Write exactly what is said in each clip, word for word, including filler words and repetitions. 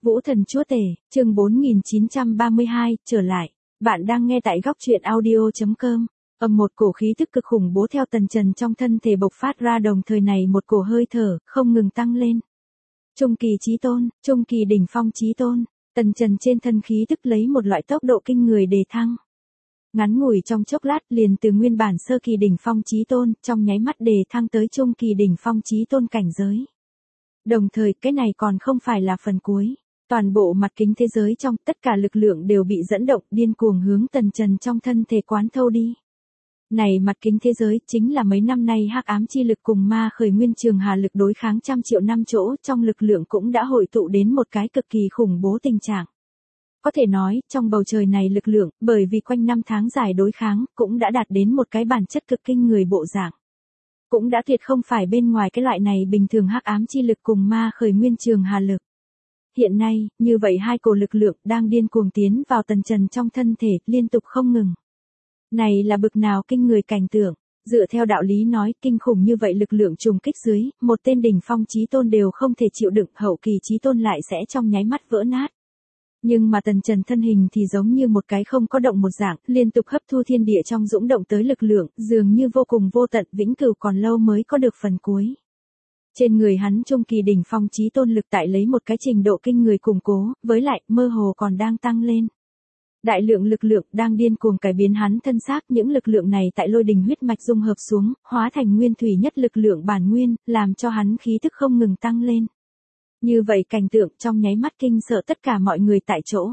Vũ Thần Chúa Tể, chương bốn nghìn chín trăm ba mươi hai, trở lại. Bạn đang nghe tại góc truyện audio.com. Ầm một cổ khí tức cực khủng bố theo Tần Trần trong thân thể bộc phát ra, đồng thời này một cổ hơi thở không ngừng tăng lên. Trung kỳ chí tôn, trung kỳ đỉnh phong chí tôn, Tần Trần trên thân khí tức lấy một loại tốc độ kinh người đề thăng. Ngắn ngủi trong chốc lát liền từ nguyên bản sơ kỳ đỉnh phong chí tôn, trong nháy mắt đề thăng tới trung kỳ đỉnh phong chí tôn cảnh giới. Đồng thời cái này còn không phải là phần cuối. Toàn bộ mặt kính thế giới trong tất cả lực lượng đều bị dẫn động điên cuồng hướng Tần Trần trong thân thể quán thâu đi. Này mặt kính thế giới chính là mấy năm nay hắc ám chi lực cùng ma khởi nguyên trường hà lực đối kháng trăm triệu năm chỗ, trong lực lượng cũng đã hội tụ đến một cái cực kỳ khủng bố tình trạng. Có thể nói, trong bầu trời này lực lượng, bởi vì quanh năm tháng dài đối kháng, cũng đã đạt đến một cái bản chất cực kinh người bộ dạng. Cũng đã tuyệt không phải bên ngoài cái loại này bình thường hắc ám chi lực cùng ma khởi nguyên trường hà lực. Hiện nay, như vậy hai cổ lực lượng đang điên cuồng tiến vào Tần Trần trong thân thể, liên tục không ngừng. Này là bực nào kinh người cảnh tượng, dựa theo đạo lý nói, kinh khủng như vậy lực lượng trùng kích dưới, một tên đỉnh phong chí tôn đều không thể chịu đựng, hậu kỳ chí tôn lại sẽ trong nháy mắt vỡ nát. Nhưng mà Tần Trần thân hình thì giống như một cái không có động một dạng, liên tục hấp thu thiên địa trong dũng động tới lực lượng, dường như vô cùng vô tận, vĩnh cửu còn lâu mới có được phần cuối. Trên người hắn trung kỳ đỉnh phong chí tôn lực tại lấy một cái trình độ kinh người củng cố, với lại mơ hồ còn đang tăng lên. Đại lượng lực lượng đang điên cuồng cải biến hắn thân xác, những lực lượng này tại lôi đình huyết mạch dung hợp xuống, hóa thành nguyên thủy nhất lực lượng bản nguyên, làm cho hắn khí tức không ngừng tăng lên. Như vậy cảnh tượng trong nháy mắt kinh sợ tất cả mọi người tại chỗ.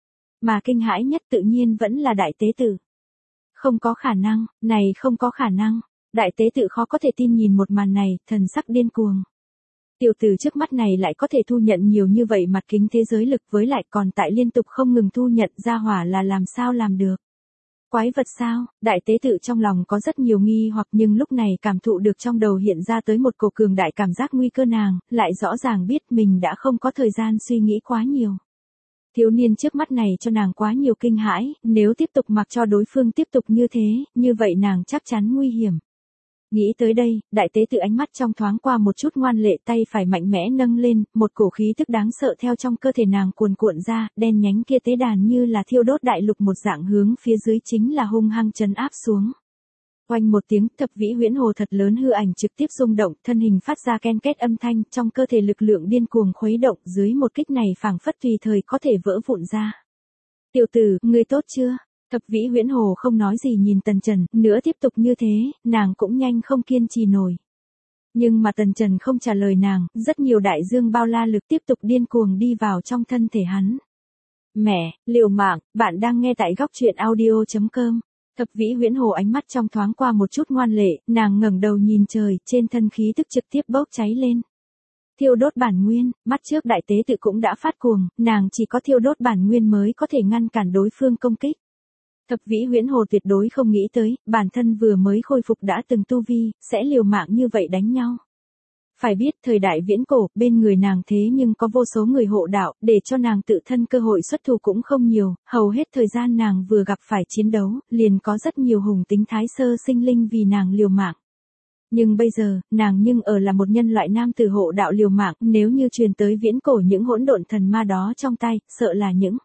Mà kinh hãi nhất tự nhiên vẫn là đại tế tử. Không có khả năng, này không có khả năng. Đại tế tự khó có thể tin nhìn một màn này, thần sắc điên cuồng. Tiểu tử trước mắt này lại có thể thu nhận nhiều như vậy mặt kính thế giới lực, với lại còn tại liên tục không ngừng thu nhận, ra hỏa là làm sao làm được. Quái vật sao? Đại tế tự trong lòng có rất nhiều nghi hoặc, nhưng lúc này cảm thụ được trong đầu hiện ra tới một cổ cường đại cảm giác nguy cơ, nàng lại rõ ràng biết mình đã không có thời gian suy nghĩ quá nhiều. Thiếu niên trước mắt này cho nàng quá nhiều kinh hãi, nếu tiếp tục mặc cho đối phương tiếp tục như thế, như vậy nàng chắc chắn nguy hiểm. Nghĩ tới đây, đại tế tự ánh mắt trong thoáng qua một chút ngoan lệ, tay phải mạnh mẽ nâng lên, một cổ khí tức đáng sợ theo trong cơ thể nàng cuồn cuộn ra, đen nhánh kia tế đàn như là thiêu đốt đại lục một dạng hướng phía dưới chính là hung hăng trấn áp xuống. Oanh một tiếng, thập vĩ huyễn hồ thật lớn hư ảnh trực tiếp rung động, thân hình phát ra ken két âm thanh, trong cơ thể lực lượng điên cuồng khuấy động, dưới một kích này phảng phất tùy thời có thể vỡ vụn ra. Tiểu tử, ngươi tốt chưa? Thập vĩ huyễn hồ không nói gì nhìn Tần Trần, nữa tiếp tục như thế, nàng cũng nhanh không kiên trì nổi. Nhưng mà Tần Trần không trả lời nàng, rất nhiều đại dương bao la lực tiếp tục điên cuồng đi vào trong thân thể hắn. Mẹ, liều mạng, bạn đang nghe tại góc truyện audio.com. Thập vĩ huyễn hồ ánh mắt trong thoáng qua một chút ngoan lệ, nàng ngẩng đầu nhìn trời, trên thân khí tức trực tiếp bốc cháy lên. Thiêu đốt bản nguyên, mắt trước đại tế tự cũng đã phát cuồng, nàng chỉ có thiêu đốt bản nguyên mới có thể ngăn cản đối phương công kích. Thập vĩ huyễn hồ tuyệt đối không nghĩ tới, bản thân vừa mới khôi phục đã từng tu vi, sẽ liều mạng như vậy đánh nhau. Phải biết thời đại viễn cổ, bên người nàng thế nhưng có vô số người hộ đạo, để cho nàng tự thân cơ hội xuất thủ cũng không nhiều, hầu hết thời gian nàng vừa gặp phải chiến đấu, liền có rất nhiều hùng tính thái sơ sinh linh vì nàng liều mạng. Nhưng bây giờ, nàng nhưng ở là một nhân loại nam tử hộ đạo liều mạng, nếu như truyền tới viễn cổ những hỗn độn thần ma đó trong tay, sợ là những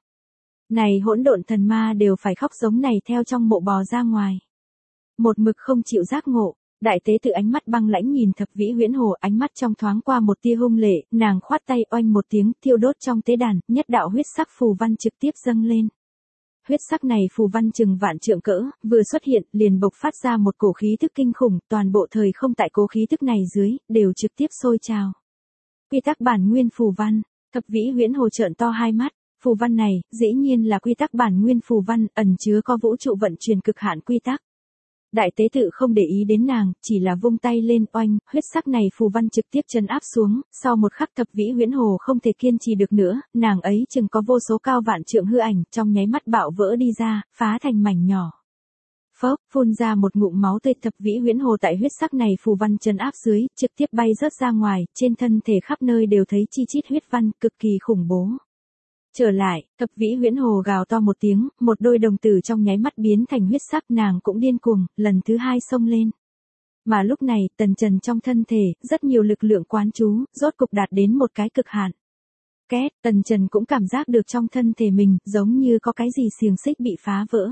này hỗn độn thần ma đều phải khóc giống này theo trong mộ bò ra ngoài. Một mực không chịu giác ngộ, đại tế tự ánh mắt băng lãnh nhìn thập vĩ huyễn hồ, ánh mắt trong thoáng qua một tia hung lệ, nàng khoát tay oanh một tiếng, thiêu đốt trong tế đàn, nhất đạo huyết sắc phù văn trực tiếp dâng lên. Huyết sắc này phù văn chừng vạn trượng cỡ, vừa xuất hiện, liền bộc phát ra một cổ khí tức kinh khủng, toàn bộ thời không tại cố khí tức này dưới, đều trực tiếp sôi trào. Quy tắc bản nguyên phù văn, thập vĩ huyễn hồ trợn to hai mắt. Phù văn này, dĩ nhiên là quy tắc bản nguyên phù văn, ẩn chứa có vũ trụ vận chuyển cực hạn quy tắc. Đại tế tự không để ý đến nàng, chỉ là vung tay lên oanh, huyết sắc này phù văn trực tiếp trấn áp xuống, sau một khắc thập vĩ huyễn hồ không thể kiên trì được nữa, nàng ấy chừng có vô số cao vạn trượng hư ảnh, trong nháy mắt bạo vỡ đi ra, phá thành mảnh nhỏ. Phốc, phun ra một ngụm máu tươi, thập vĩ huyễn hồ tại huyết sắc này phù văn trấn áp dưới, trực tiếp bay rớt ra ngoài, trên thân thể khắp nơi đều thấy chi chít huyết văn, cực kỳ khủng bố. Trở lại, thập vĩ huyễn hồ gào to một tiếng, một đôi đồng tử trong nháy mắt biến thành huyết sắc, nàng cũng điên cuồng, lần thứ hai xông lên. Mà lúc này, Tần Trần trong thân thể, rất nhiều lực lượng quán chú, rốt cục đạt đến một cái cực hạn. Két, Tần Trần cũng cảm giác được trong thân thể mình, giống như có cái gì xiềng xích bị phá vỡ.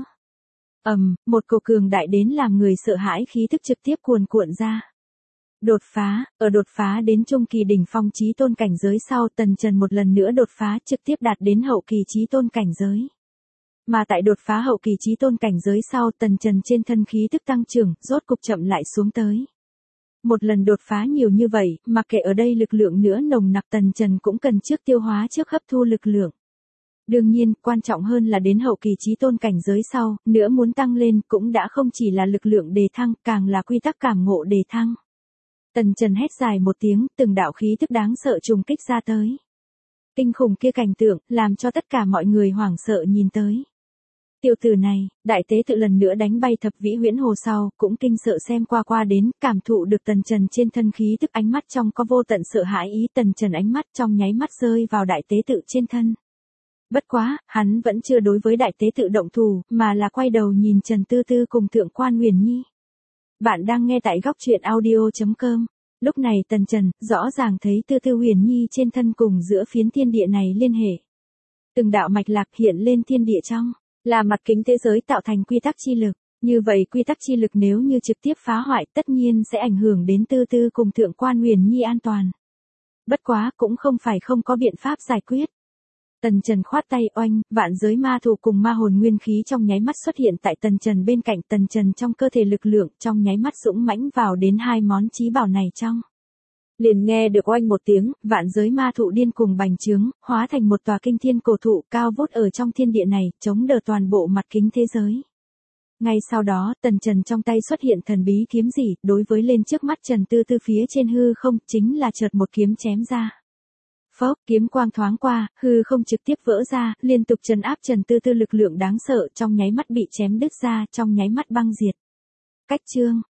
Ầm, một cổ cường đại đến làm người sợ hãi khí tức trực tiếp cuồn cuộn ra. Đột phá, ở đột phá đến trung kỳ đỉnh phong chí tôn cảnh giới sau, Tần Trần một lần nữa đột phá trực tiếp đạt đến hậu kỳ chí tôn cảnh giới. Mà tại đột phá hậu kỳ chí tôn cảnh giới sau, Tần Trần trên thân khí tức tăng trưởng, rốt cục chậm lại xuống tới. Một lần đột phá nhiều như vậy, mặc kệ ở đây lực lượng nữa nồng nặc, Tần Trần cũng cần trước tiêu hóa trước hấp thu lực lượng. Đương nhiên, quan trọng hơn là đến hậu kỳ chí tôn cảnh giới sau, nữa muốn tăng lên cũng đã không chỉ là lực lượng đề thăng, càng là quy tắc cảm ngộ đề thăng. Tần Trần hét dài một tiếng, từng đạo khí tức đáng sợ trùng kích ra tới. Kinh khủng kia cảnh tượng, làm cho tất cả mọi người hoảng sợ nhìn tới. Tiểu tử này, đại tế tự lần nữa đánh bay thập vĩ huyễn hồ sau, cũng kinh sợ xem qua qua đến, cảm thụ được Tần Trần trên thân khí tức, ánh mắt trong có vô tận sợ hãi ý. Tần Trần ánh mắt trong nháy mắt rơi vào đại tế tự trên thân. Bất quá, hắn vẫn chưa đối với đại tế tự động thủ, mà là quay đầu nhìn Trần Tư Tư cùng Thượng Quan Huyền Nhi. Bạn đang nghe tại góc truyện audio chấm com. Lúc này Tần Trần, rõ ràng thấy Tư Tư Huyền Nhi trên thân cùng giữa phiến thiên địa này liên hệ. Từng đạo mạch lạc hiện lên thiên địa trong, là mặt kính thế giới tạo thành quy tắc chi lực. Như vậy quy tắc chi lực nếu như trực tiếp phá hoại tất nhiên sẽ ảnh hưởng đến Tư Tư cùng Thượng Quan Huyền Nhi an toàn. Bất quá cũng không phải không có biện pháp giải quyết. Tần Trần khoát tay, oanh, vạn giới ma thụ cùng ma hồn nguyên khí trong nháy mắt xuất hiện tại Tần Trần bên cạnh. Tần Trần trong cơ thể lực lượng trong nháy mắt dũng mãnh vào đến hai món chí bảo này trong. Liền nghe được oanh một tiếng, vạn giới ma thụ điên cùng bành trướng, hóa thành một tòa kinh thiên cổ thụ cao vút ở trong thiên địa này, chống đỡ toàn bộ mặt kính thế giới. Ngay sau đó, Tần Trần trong tay xuất hiện thần bí kiếm gì, đối với lên trước mắt Trần Tư Tư phía trên hư không, chính là chợt một kiếm chém ra. Phốc, kiếm quang thoáng qua, hư không trực tiếp vỡ ra, liên tục trấn áp Trần Tư Tư lực lượng đáng sợ, trong nháy mắt bị chém đứt ra, trong nháy mắt băng diệt. Cách chương,